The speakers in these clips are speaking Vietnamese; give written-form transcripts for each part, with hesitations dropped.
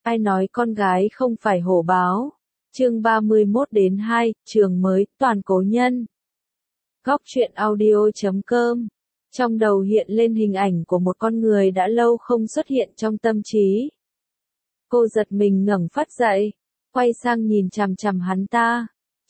Ai nói con gái không phải hổ báo. Chương 31-2, trường mới, toàn cố nhân. Góc truyện audio.com. Trong đầu hiện lên hình ảnh của một con người đã lâu không xuất hiện trong tâm trí. Cô giật mình ngẩng phát dậy, quay sang nhìn chằm chằm hắn ta.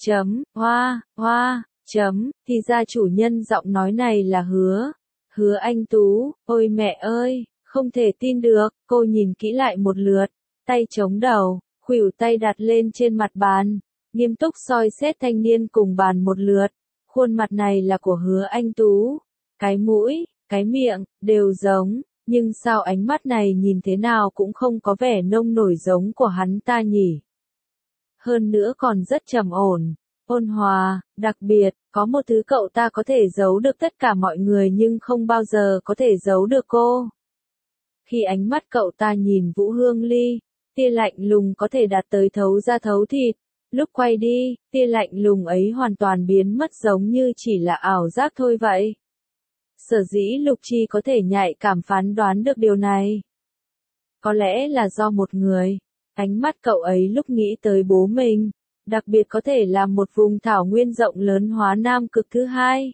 Hoa, thì ra chủ nhân giọng nói này là Hứa Anh Tú. Ôi mẹ ơi, không thể tin được. Cô nhìn kỹ lại một lượt, tay chống đầu, khuỷu tay đặt lên trên mặt bàn, nghiêm túc soi xét thanh niên cùng bàn một lượt. Khuôn mặt này là của Hứa Anh Tú, cái mũi, cái miệng, đều giống, nhưng sao ánh mắt này nhìn thế nào cũng không có vẻ nông nổi giống của hắn ta nhỉ. Hơn nữa còn rất trầm ổn, ôn hòa, đặc biệt, có một thứ cậu ta có thể giấu được tất cả mọi người nhưng không bao giờ có thể giấu được cô. Khi ánh mắt cậu ta nhìn Vũ Hương Ly, tia lạnh lùng có thể đạt tới thấu da thấu thịt. Lúc quay đi, tia lạnh lùng ấy hoàn toàn biến mất giống như chỉ là ảo giác thôi vậy. Sở dĩ Lục Chi có thể nhạy cảm phán đoán được điều này. Có lẽ là do một người, ánh mắt cậu ấy lúc nghĩ tới bố mình, đặc biệt có thể là một vùng thảo nguyên rộng lớn hóa nam cực thứ hai.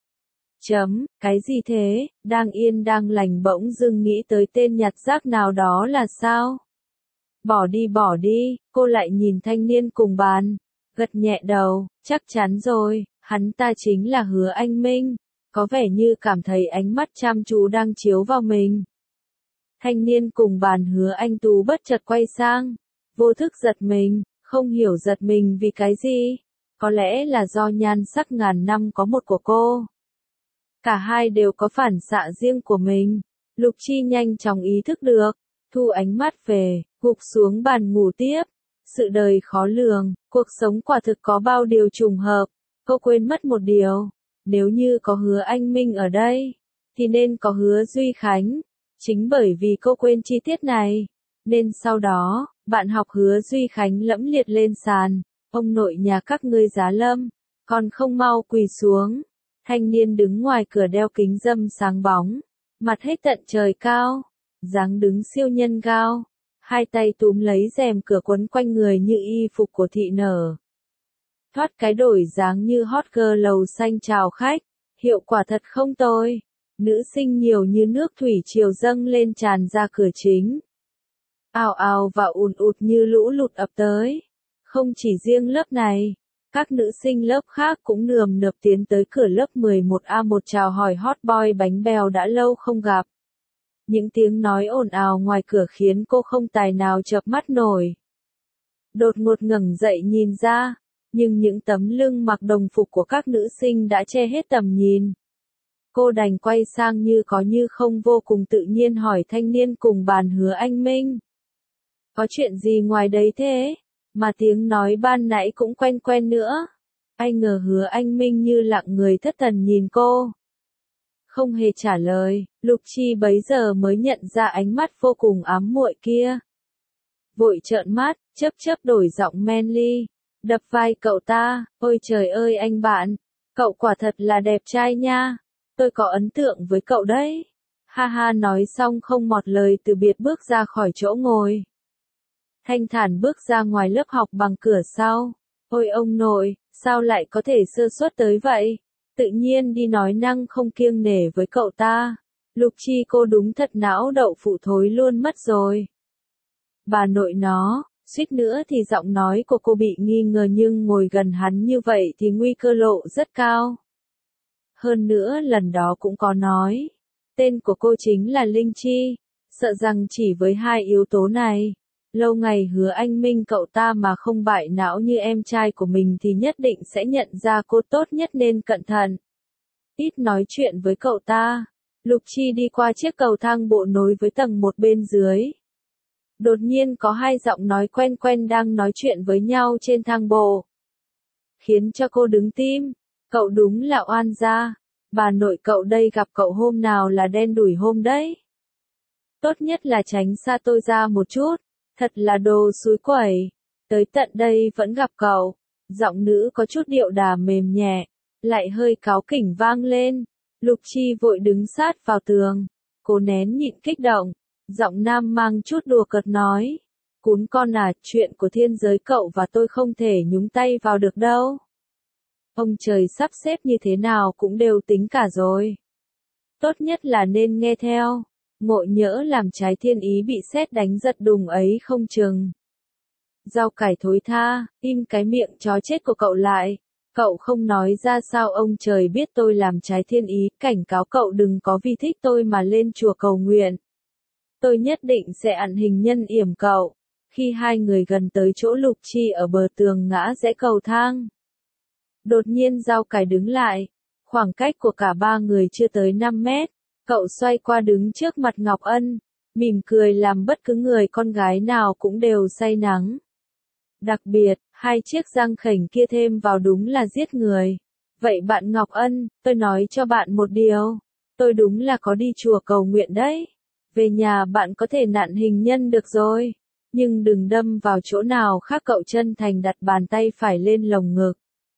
Cái gì thế, đang yên đang lành bỗng dưng nghĩ tới tên nhặt rác nào đó là sao? Bỏ đi, cô lại nhìn thanh niên cùng bàn, gật nhẹ đầu, chắc chắn rồi, hắn ta chính là Hứa Anh Minh, có vẻ như cảm thấy ánh mắt chăm chú đang chiếu vào mình. Thanh niên cùng bàn Hứa Anh Tú bất chợt quay sang, vô thức giật mình, không hiểu giật mình vì cái gì, có lẽ là do nhan sắc ngàn năm có một của cô. Cả hai đều có phản xạ riêng của mình, Lục Chi nhanh chóng ý thức được, thu ánh mắt về, gục xuống bàn ngủ tiếp. Sự đời khó lường, cuộc sống quả thực có bao điều trùng hợp, cô quên mất một điều, nếu như có Hứa Anh Minh ở đây, thì nên có Hứa Duy Khánh. Chính bởi vì cô quên chi tiết này, nên sau đó, bạn học Hứa Duy Khánh lẫm liệt lên sàn, ông nội nhà các ngươi giá lâm, còn không mau quỳ xuống. Thanh niên đứng ngoài cửa đeo kính râm sáng bóng, mặt hết tận trời cao, dáng đứng siêu nhân cao, hai tay túm lấy rèm cửa quấn quanh người như y phục của thị nở. Thoát cái đổi dáng như hot girl lầu xanh chào khách, hiệu quả thật không tồi. Nữ sinh nhiều như nước thủy triều dâng lên tràn ra cửa chính. Ào ào và ùn ụt như lũ lụt ập tới. Không chỉ riêng lớp này, các nữ sinh lớp khác cũng nườm nượp tiến tới cửa lớp 11A1 chào hỏi hot boy bánh bèo đã lâu không gặp. Những tiếng nói ồn ào ngoài cửa khiến cô không tài nào chợp mắt nổi. Đột ngột ngẩng dậy nhìn ra, nhưng những tấm lưng mặc đồng phục của các nữ sinh đã che hết tầm nhìn. Cô đành quay sang như có như không vô cùng tự nhiên hỏi thanh niên cùng bàn Hứa Anh Minh. Có chuyện gì ngoài đấy thế? Mà tiếng nói ban nãy cũng quen quen nữa. Ai ngờ Hứa Anh Minh như lặng người thất thần nhìn cô. Không hề trả lời, Lục Chi bấy giờ mới nhận ra ánh mắt vô cùng ám muội kia. Vội trợn mắt, chớp đổi giọng manly, đập vai cậu ta, ôi trời ơi anh bạn, cậu quả thật là đẹp trai nha, tôi có ấn tượng với cậu đấy. Ha ha nói xong không một lời từ biệt bước ra khỏi chỗ ngồi. Thanh thản bước ra ngoài lớp học bằng cửa sau. Ôi ông nội, sao lại có thể sơ suất tới vậy? Tự nhiên đi nói năng không kiêng nể với cậu ta. Lục Chi cô đúng thật não đậu phụ thối luôn mất rồi. Bà nội nó, suýt nữa thì giọng nói của cô bị nghi ngờ nhưng ngồi gần hắn như vậy thì nguy cơ lộ rất cao. Hơn nữa lần đó cũng có nói, tên của cô chính là Linh Chi, sợ rằng chỉ với hai yếu tố này, lâu ngày Hứa Anh Minh cậu ta mà không bại não như em trai của mình thì nhất định sẽ nhận ra cô tốt nhất nên cẩn thận. Ít nói chuyện với cậu ta, Lục Chi đi qua chiếc cầu thang bộ nối với tầng 1 bên dưới. Đột nhiên có hai giọng nói quen quen đang nói chuyện với nhau trên thang bộ. Khiến cho cô đứng tim, cậu đúng là oan gia, bà nội cậu đây gặp cậu hôm nào là đen đủi hôm đấy. Tốt nhất là tránh xa tôi ra một chút, thật là đồ xúi quẩy, tới tận đây vẫn gặp cậu. Giọng nữ có chút điệu đà mềm nhẹ, lại hơi cáu kỉnh vang lên. Lục Chi vội đứng sát vào tường, cố nén nhịn kích động. Giọng nam mang chút đùa cợt nói, Cún con à, chuyện của thiên giới cậu và tôi không thể nhúng tay vào được đâu. Ông trời sắp xếp như thế nào cũng đều tính cả rồi. Tốt nhất là nên nghe theo. Ngộ nhỡ làm trái thiên ý bị sét đánh giật đùng ấy không chừng. Rau cải thối tha, im cái miệng chó chết của cậu lại. Cậu không nói ra sao ông trời biết tôi làm trái thiên ý, cảnh cáo cậu đừng có vì thích tôi mà lên chùa cầu nguyện. Tôi nhất định sẽ ẵn hình nhân yểm cậu. Khi hai người gần tới chỗ Lục Chi ở bờ tường ngã rẽ cầu thang. Đột nhiên rau cải đứng lại. Khoảng cách của cả ba người chưa tới 5 mét. Cậu xoay qua đứng trước mặt Ngọc Ân. Mỉm cười làm bất cứ người con gái nào cũng đều say nắng. Đặc biệt, hai chiếc răng khểnh kia thêm vào đúng là giết người. Vậy bạn Ngọc Ân, tôi nói cho bạn một điều. Tôi đúng là có đi chùa cầu nguyện đấy. Về nhà bạn có thể nặn hình nhân được rồi. Nhưng đừng đâm vào chỗ nào khác, cậu chân thành đặt bàn tay phải lên lồng ngực.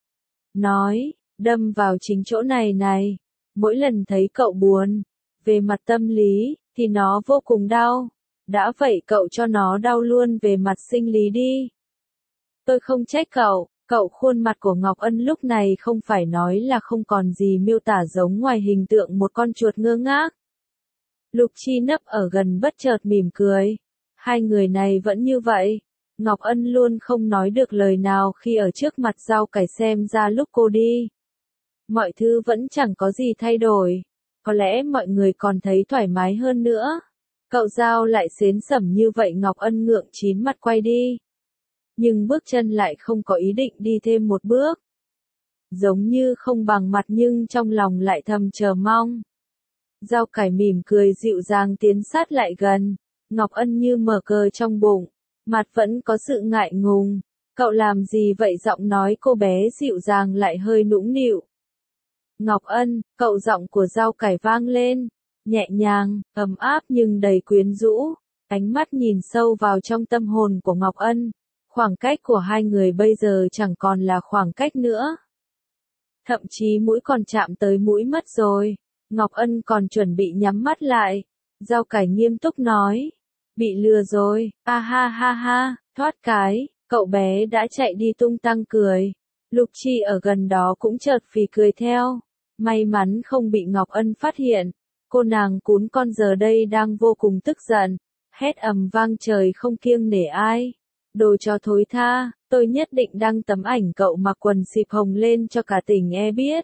Nói, đâm vào chính chỗ này này. Mỗi lần thấy cậu buồn, về mặt tâm lý, thì nó vô cùng đau. Đã vậy cậu cho nó đau luôn về mặt sinh lý đi. Tôi không trách cậu, khuôn mặt của Ngọc Ân lúc này không phải nói là không còn gì miêu tả giống ngoài hình tượng một con chuột ngơ ngác. Lục Chi nấp ở gần bất chợt mỉm cười. Hai người này vẫn như vậy. Ngọc Ân luôn không nói được lời nào khi ở trước mặt rau cải, xem ra lúc cô đi. Mọi thứ vẫn chẳng có gì thay đổi. Có lẽ mọi người còn thấy thoải mái hơn nữa. Cậu Giao lại xến xẩm như vậy, Ngọc Ân ngượng chín mặt quay đi. Nhưng bước chân lại không có ý định đi thêm một bước. Giống như không bằng mặt nhưng trong lòng lại thầm chờ mong. Rau cải mỉm cười dịu dàng tiến sát lại gần. Ngọc Ân như mở cờ trong bụng. Mặt vẫn có sự ngại ngùng. Cậu làm gì vậy? Giọng nói cô bé dịu dàng lại hơi nũng nịu. Ngọc Ân, cậu, giọng của rau cải vang lên. Nhẹ nhàng, ấm áp nhưng đầy quyến rũ. Ánh mắt nhìn sâu vào trong tâm hồn của Ngọc Ân. Khoảng cách của hai người bây giờ chẳng còn là khoảng cách nữa. Thậm chí mũi còn chạm tới mũi mất rồi. Ngọc Ân còn chuẩn bị nhắm mắt lại. Rau cải nghiêm túc nói. Bị lừa rồi, ha ha ha, thoát cái, cậu bé đã chạy đi tung tăng cười. Lục Chi ở gần đó cũng chợt phì cười theo. May mắn không bị Ngọc Ân phát hiện. Cô nàng cún con giờ đây đang vô cùng tức giận. Hét ầm vang trời không kiêng nể ai. Đồ chó thối tha, tôi nhất định đăng tấm ảnh cậu mặc quần xịp hồng lên cho cả tỉnh biết.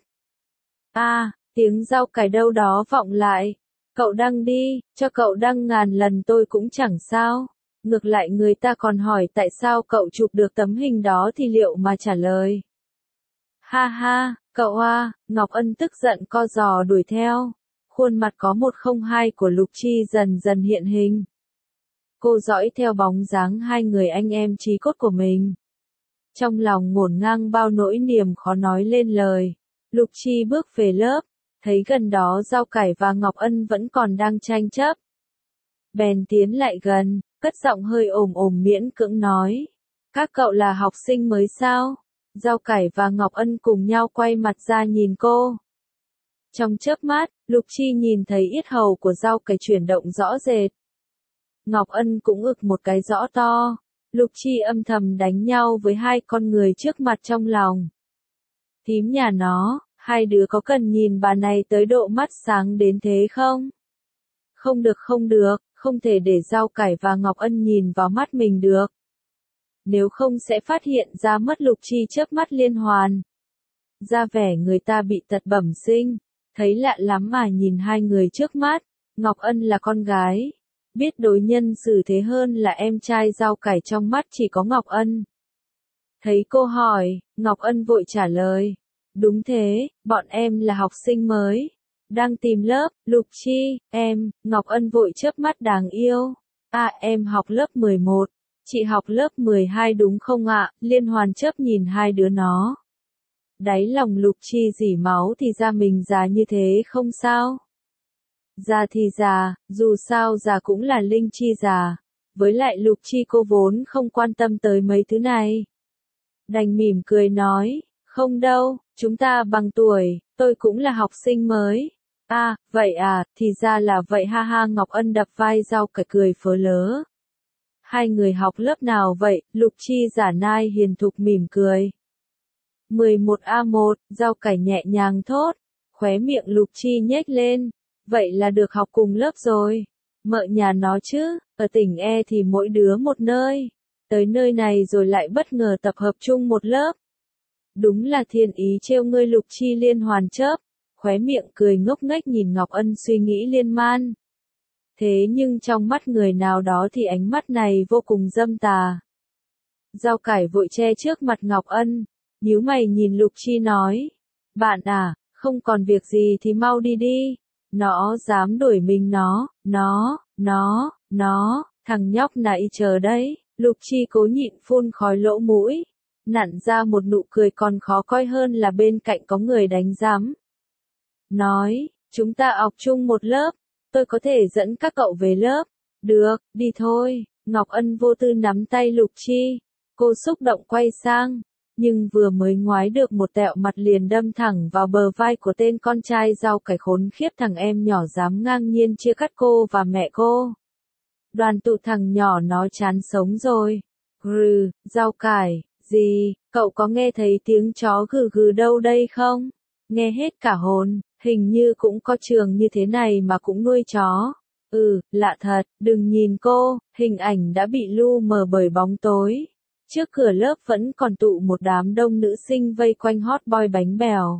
Tiếng rau cải đâu đó vọng lại. Cậu đăng đi, cho cậu đăng ngàn lần tôi cũng chẳng sao. Ngược lại người ta còn hỏi tại sao cậu chụp được tấm hình đó thì liệu mà trả lời. Ha ha, cậu à, Ngọc Ân tức giận co giò đuổi theo. Khuôn mặt có 102 của Lục Chi dần dần hiện hình. Cô dõi theo bóng dáng hai người anh em chí cốt của mình. Trong lòng ngổn ngang bao nỗi niềm khó nói lên lời. Lục Chi bước về lớp. Thấy gần đó rau cải và Ngọc Ân vẫn còn đang tranh chấp. Bèn tiến lại gần, cất giọng hơi ồm ồm miễn cưỡng nói. Các cậu là học sinh mới sao? Rau cải và Ngọc Ân cùng nhau quay mặt ra nhìn cô. Trong chớp mắt, Lục Chi nhìn thấy yết hầu của rau cải chuyển động rõ rệt. Ngọc Ân cũng ực một cái rõ to. Lục Chi âm thầm đánh nhau với hai con người trước mặt trong lòng. Thím nhà nó. Hai đứa có cần nhìn bà này tới độ mắt sáng đến thế không? Không được, không thể để rau cải và Ngọc Ân nhìn vào mắt mình được. Nếu không sẽ phát hiện ra mất. Lục Chi chớp mắt liên hoàn. Ra vẻ người ta bị tật bẩm sinh. Thấy lạ lắm mà nhìn hai người trước mắt. Ngọc Ân là con gái. Biết đối nhân xử thế hơn là em trai rau cải, trong mắt chỉ có Ngọc Ân. Thấy cô hỏi, Ngọc Ân vội trả lời. Đúng thế, bọn em là học sinh mới. Đang tìm lớp, Lục Chi, em, Ngọc Ân vội chớp mắt đáng yêu. Em học lớp 11. Chị học lớp 12 đúng không ạ? Liên hoàn chớp nhìn hai đứa nó. Đáy lòng Lục Chi rỉ máu, thì ra mình già như thế không sao? Già thì già, dù sao già cũng là linh chi già. Với lại Lục Chi cô vốn không quan tâm tới mấy thứ này. Đành mỉm cười nói. Không đâu, chúng ta bằng tuổi, tôi cũng là học sinh mới. Vậy à, thì ra là vậy, ha ha. Ngọc Ân đập vai rau cải cười phớ lớ. Hai người học lớp nào vậy? Lục Chi giả nai hiền thục mỉm cười. 11A1, Rau Cải nhẹ nhàng thốt. Khóe miệng Lục Chi nhếch lên. Vậy là được học cùng lớp rồi. Mợ nhà nó chứ, ở tỉnh E thì mỗi đứa một nơi. Tới nơi này rồi lại bất ngờ tập hợp chung một lớp. Đúng là thiên ý trêu ngươi. Lục Chi liên hoàn chớp. Khóe miệng cười ngốc nghếch nhìn Ngọc Ân suy nghĩ liên man. Thế nhưng trong mắt người nào đó thì ánh mắt này vô cùng dâm tà. Rau Cải vội che trước mặt Ngọc Ân, nhíu mày nhìn Lục Chi nói. Bạn à, không còn việc gì thì mau đi đi. Nó dám đuổi mình nó, thằng nhóc này chờ đấy. Lục Chi cố nhịn phun khói lỗ mũi, nặn ra một nụ cười còn khó coi hơn là bên cạnh có người đánh giám. Nói, chúng ta học chung một lớp, tôi có thể dẫn các cậu về lớp. Được, đi thôi. Ngọc Ân vô tư nắm tay Lục Chi. Cô xúc động quay sang, nhưng vừa mới ngoái được một tẹo mặt liền đâm thẳng vào bờ vai của tên con trai Rau Cải khốn khiếp. Thằng em nhỏ dám ngang nhiên chia cắt cô và mẹ cô. Đoàn tụ thằng nhỏ nó chán sống rồi. Gừ, Rau Cải, gì, cậu có nghe thấy tiếng chó gừ gừ đâu đây không? Nghe hết cả hồn, hình như cũng có trường như thế này mà cũng nuôi chó. Lạ thật, đừng nhìn cô, hình ảnh đã bị lu mờ bởi bóng tối. Trước cửa lớp vẫn còn tụ một đám đông nữ sinh vây quanh hot boy bánh bèo.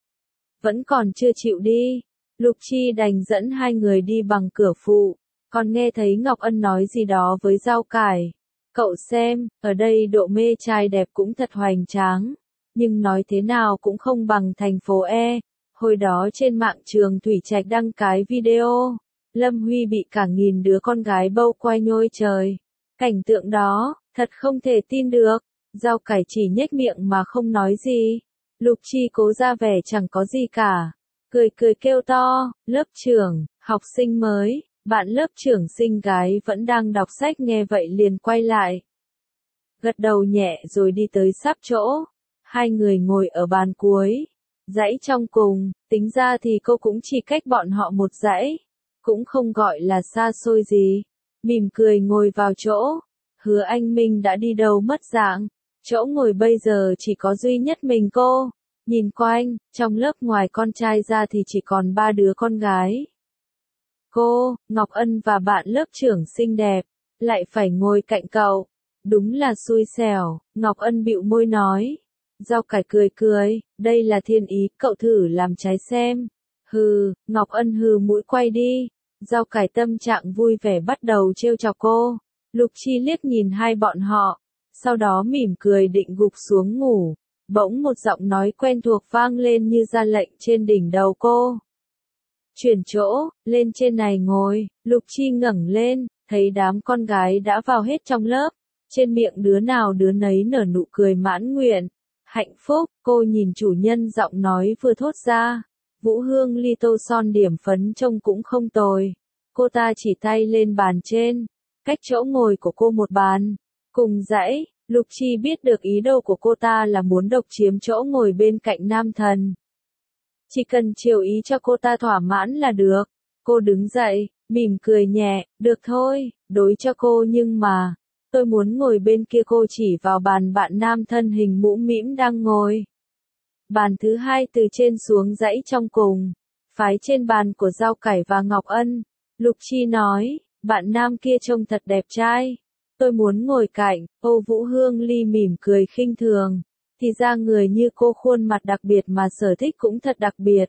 Vẫn còn chưa chịu đi, Lục Chi đành dẫn hai người đi bằng cửa phụ, còn nghe thấy Ngọc Ân nói gì đó với Rau Cải. Cậu xem, ở đây độ mê trai đẹp cũng thật hoành tráng, nhưng nói thế nào cũng không bằng thành phố E. Hồi đó trên mạng trường Thủy Trạch đăng cái video, Lâm Huy bị cả nghìn đứa con gái bâu quay nhôi trời. Cảnh tượng đó, thật không thể tin được. Rau Cải chỉ nhếch miệng mà không nói gì. Lục Chi cố ra vẻ chẳng có gì cả. Cười cười kêu to, lớp trưởng, học sinh mới. Bạn lớp trưởng xinh gái vẫn đang đọc sách nghe vậy liền quay lại. Gật đầu nhẹ rồi đi tới sắp chỗ. Hai người ngồi ở bàn cuối. Dãy trong cùng, tính ra thì cô cũng chỉ cách bọn họ một dãy. Cũng không gọi là xa xôi gì. Mỉm cười ngồi vào chỗ. Hứa Anh Minh đã đi đâu mất dạng. Chỗ ngồi bây giờ chỉ có duy nhất mình cô. Nhìn quanh, trong lớp ngoài con trai ra thì chỉ còn 3 đứa con gái. Cô, Ngọc Ân và bạn lớp trưởng xinh đẹp, lại phải ngồi cạnh cậu. Đúng là xui xẻo, Ngọc Ân bĩu môi nói. Rau Cải cười cười, đây là thiên ý, cậu thử làm trái xem. Hừ, Ngọc Ân hừ mũi quay đi. Rau Cải tâm trạng vui vẻ bắt đầu trêu chọc cô. Lục Chi liếc nhìn hai bọn họ, sau đó mỉm cười định gục xuống ngủ. Bỗng một giọng nói quen thuộc vang lên như ra lệnh trên đỉnh đầu cô. Chuyển chỗ, lên trên này ngồi. Lục Chi ngẩng lên, thấy đám con gái đã vào hết trong lớp. Trên miệng đứa nào đứa nấy nở nụ cười mãn nguyện. Hạnh phúc, cô nhìn chủ nhân giọng nói vừa thốt ra. Vũ Hương Ly tô son điểm phấn trông cũng không tồi. Cô ta chỉ tay lên bàn trên, cách chỗ ngồi của cô một bàn. Cùng dãy, Lục Chi biết được ý đồ của cô ta là muốn độc chiếm chỗ ngồi bên cạnh nam thần. Chỉ cần chiều ý cho cô ta thỏa mãn là được. Cô đứng dậy, mỉm cười nhẹ, được thôi, đối cho cô nhưng mà, tôi muốn ngồi bên kia. Cô chỉ vào bàn bạn nam thân hình mũm mĩm đang ngồi. Bàn thứ hai từ trên xuống dãy trong cùng, phái trên bàn của Rau Cải và Ngọc Ân. Lục Chi nói, bạn nam kia trông thật đẹp trai. Tôi muốn ngồi cạnh. Ô Vũ Hương Ly mỉm cười khinh thường. Thì ra người như cô khuôn mặt đặc biệt mà sở thích cũng thật đặc biệt.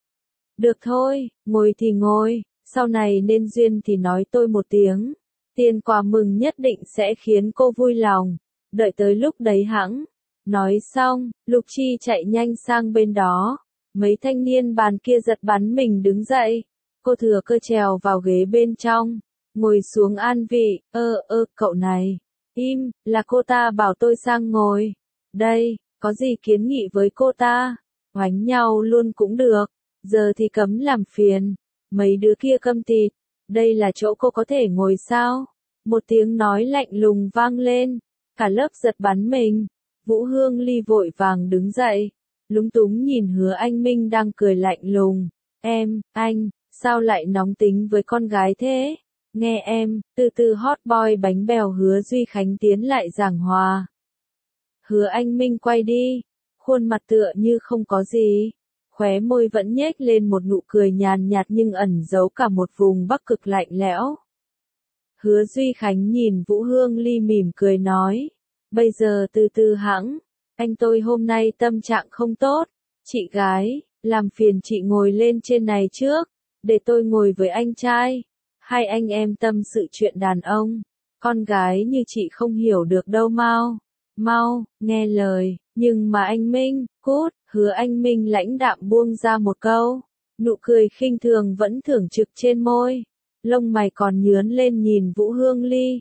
Được thôi, ngồi thì ngồi, sau này nên duyên thì nói tôi một tiếng. Tiền quà mừng nhất định sẽ khiến cô vui lòng. Đợi tới lúc đấy hẵng. Nói xong, Lục Chi chạy nhanh sang bên đó. Mấy thanh niên bàn kia giật bắn mình đứng dậy. Cô thừa cơ trèo vào ghế bên trong. Ngồi xuống an vị. Cậu này. Im, là cô ta bảo tôi sang ngồi. Đây, có gì kiến nghị với cô ta? Oánh nhau luôn cũng được. Giờ thì cấm làm phiền. Mấy đứa kia câm tịt. Đây là chỗ cô có thể ngồi sao? Một tiếng nói lạnh lùng vang lên. Cả lớp giật bắn mình. Vũ Hương Ly vội vàng đứng dậy. Lúng túng nhìn Hứa Anh Minh đang cười lạnh lùng. Anh, sao lại nóng tính với con gái thế? nghe em, từ từ hot boy bánh bèo Hứa Duy Khánh tiến lại giảng hòa. Hứa Anh Minh quay đi, khuôn mặt tựa như không có gì, khóe môi vẫn nhếch lên một nụ cười nhàn nhạt nhưng ẩn giấu cả một vùng Bắc Cực lạnh lẽo. Hứa Duy Khánh nhìn Vũ Hương Ly mỉm cười nói, bây giờ từ từ hẵng, anh tôi hôm nay tâm trạng không tốt, chị gái, làm phiền chị ngồi lên trên này trước, để tôi ngồi với anh trai, hai anh em tâm sự chuyện đàn ông, con gái như chị không hiểu được đâu mau, nghe lời, nhưng mà anh Minh, cút, Hứa Anh Minh lãnh đạm buông ra một câu, nụ cười khinh thường vẫn thưởng trực trên môi, lông mày còn nhướn lên nhìn Vũ Hương Ly,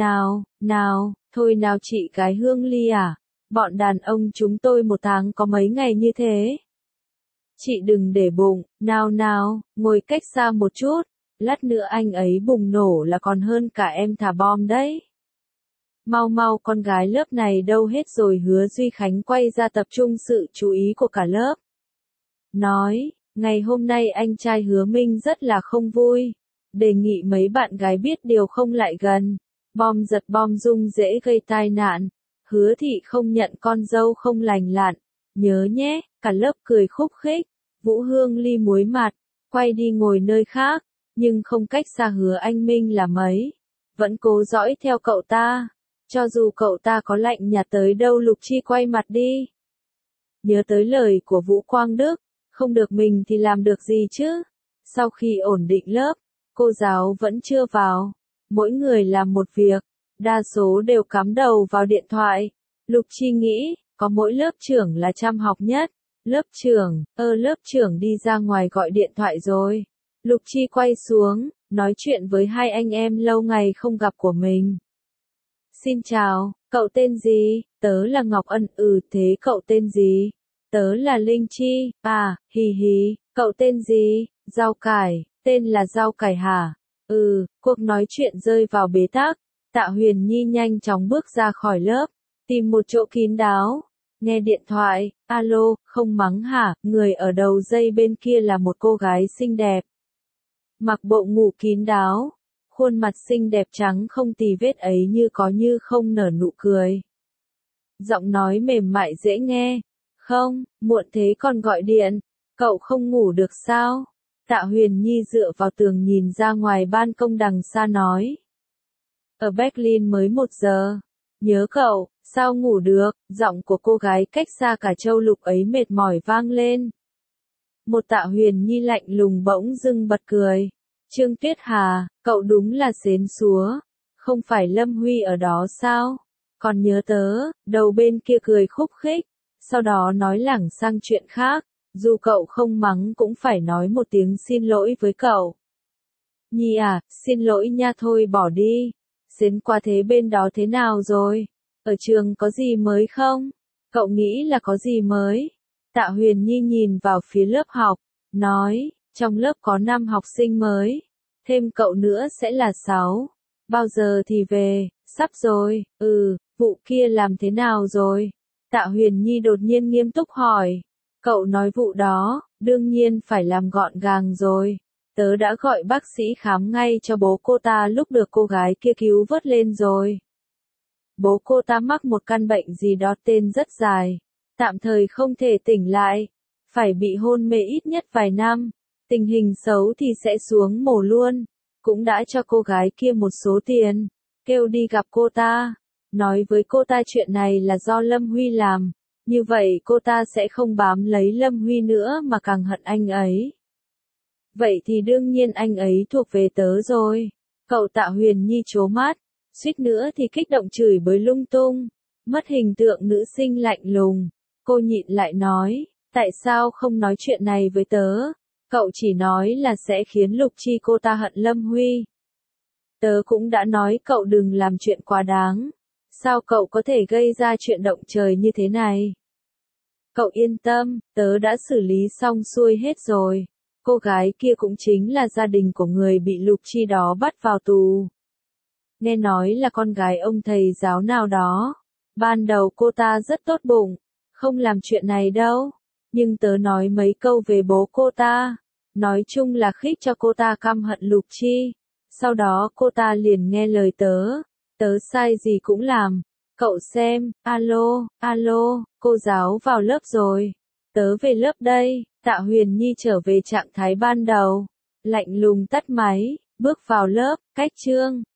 nào, thôi nào chị gái Hương Ly à, bọn đàn ông chúng tôi một tháng có mấy ngày như thế. Chị đừng để bụng, nào, ngồi cách xa một chút, lát nữa anh ấy bùng nổ là còn hơn cả em thả bom đấy. Mau con gái lớp này đâu hết rồi. Hứa Duy Khánh quay ra tập trung sự chú ý của cả lớp. Nói, ngày hôm nay anh trai Hứa Minh rất là không vui. Đề nghị mấy bạn gái biết điều không lại gần. Bom giật bom rung dễ gây tai nạn. Hứa thị không nhận con dâu không lành lặn. Nhớ nhé, cả lớp cười khúc khích. Vũ Hương Ly muối mặt, quay đi ngồi nơi khác, nhưng không cách xa Hứa Anh Minh là mấy. Vẫn cố dõi theo cậu ta. Cho dù cậu ta có lạnh nhạt tới đâu Lục Chi quay mặt đi. Nhớ tới lời của Vũ Quang Đức, không được mình thì làm được gì chứ. Sau khi ổn định lớp, cô giáo vẫn chưa vào. Mỗi người làm một việc, đa số đều cắm đầu vào điện thoại. Lục Chi nghĩ, có mỗi lớp trưởng là chăm học nhất. Lớp trưởng đi ra ngoài gọi điện thoại rồi. Lục Chi quay xuống, nói chuyện với hai anh em lâu ngày không gặp của mình. Xin chào, cậu tên gì? Tớ là Ngọc Ân. Thế cậu tên gì? Tớ là Linh Chi. À, hì, cậu tên gì? Rau cải, tên là Rau cải hả? Cuộc nói chuyện rơi vào bế tắc. Tạ Huyền Nhi nhanh chóng bước ra khỏi lớp, tìm một chỗ kín đáo. Nghe điện thoại, alo, không mắng hả? Người ở đầu dây bên kia là một cô gái xinh đẹp. Mặc bộ ngủ kín đáo. Khuôn mặt xinh đẹp trắng không tì vết ấy như có như không nở nụ cười. Giọng nói mềm mại dễ nghe. Không, muộn thế còn gọi điện. Cậu không ngủ được sao? Tạ Huyền Nhi dựa vào tường nhìn ra ngoài ban công đằng xa nói. Ở Berlin mới 1 giờ. Nhớ cậu, sao ngủ được? Giọng của cô gái cách xa cả châu lục ấy mệt mỏi vang lên. Một Tạ Huyền Nhi lạnh lùng bỗng dưng bật cười. Trương Tuyết Hà, cậu đúng là xến xúa. Không phải Lâm Huy ở đó sao? Còn nhớ tớ, đầu bên kia cười khúc khích. Sau đó nói lảng sang chuyện khác. Dù cậu không mắng cũng phải nói một tiếng xin lỗi với cậu. Nhi à, xin lỗi nha thôi bỏ đi. Xến qua thế bên đó thế nào rồi? Ở trường có gì mới không? Cậu nghĩ là có gì mới? Tạ Huyền Nhi nhìn vào phía lớp học, nói, trong lớp có 5 học sinh mới. Thêm cậu nữa sẽ là 6. Bao giờ thì về? Sắp rồi. Vụ kia làm thế nào rồi? Tạ Huyền Nhi đột nhiên nghiêm túc hỏi. Cậu nói vụ đó, đương nhiên phải làm gọn gàng rồi. Tớ đã gọi bác sĩ khám ngay cho bố cô ta lúc được cô gái kia cứu vớt lên rồi. Bố cô ta mắc một căn bệnh gì đó tên rất dài. Tạm thời không thể tỉnh lại. Phải bị hôn mê ít nhất vài năm. Tình hình xấu thì sẽ xuống mổ luôn. Cũng đã cho cô gái kia một số tiền. Kêu đi gặp cô ta. Nói với cô ta chuyện này là do Lâm Huy làm. Như vậy cô ta sẽ không bám lấy Lâm Huy nữa mà càng hận anh ấy. Vậy thì đương nhiên anh ấy thuộc về tớ rồi. Cậu Tạ Huyền Nhi trố mắt. Suýt nữa thì kích động chửi bới lung tung. Mất hình tượng nữ sinh lạnh lùng. Cô nhịn lại nói. Tại sao không nói chuyện này với tớ? Cậu chỉ nói là sẽ khiến Lục Chi cô ta hận Lâm Huy. Tớ cũng đã nói cậu đừng làm chuyện quá đáng. Sao cậu có thể gây ra chuyện động trời như thế này? Cậu yên tâm, tớ đã xử lý xong xuôi hết rồi. Cô gái kia cũng chính là gia đình của người bị Lục Chi đó bắt vào tù. Nghe nói là con gái ông thầy giáo nào đó. Ban đầu cô ta rất tốt bụng, không làm chuyện này đâu. Nhưng tớ nói mấy câu về bố cô ta. Nói chung là khích cho cô ta căm hận Lục Chi. Sau đó cô ta liền nghe lời tớ sai gì cũng làm. Cậu xem, alo, cô giáo vào lớp rồi. Tớ về lớp đây. Tạ Huyền Nhi trở về trạng thái ban đầu. Lạnh lùng tắt máy, bước vào lớp, cách chương.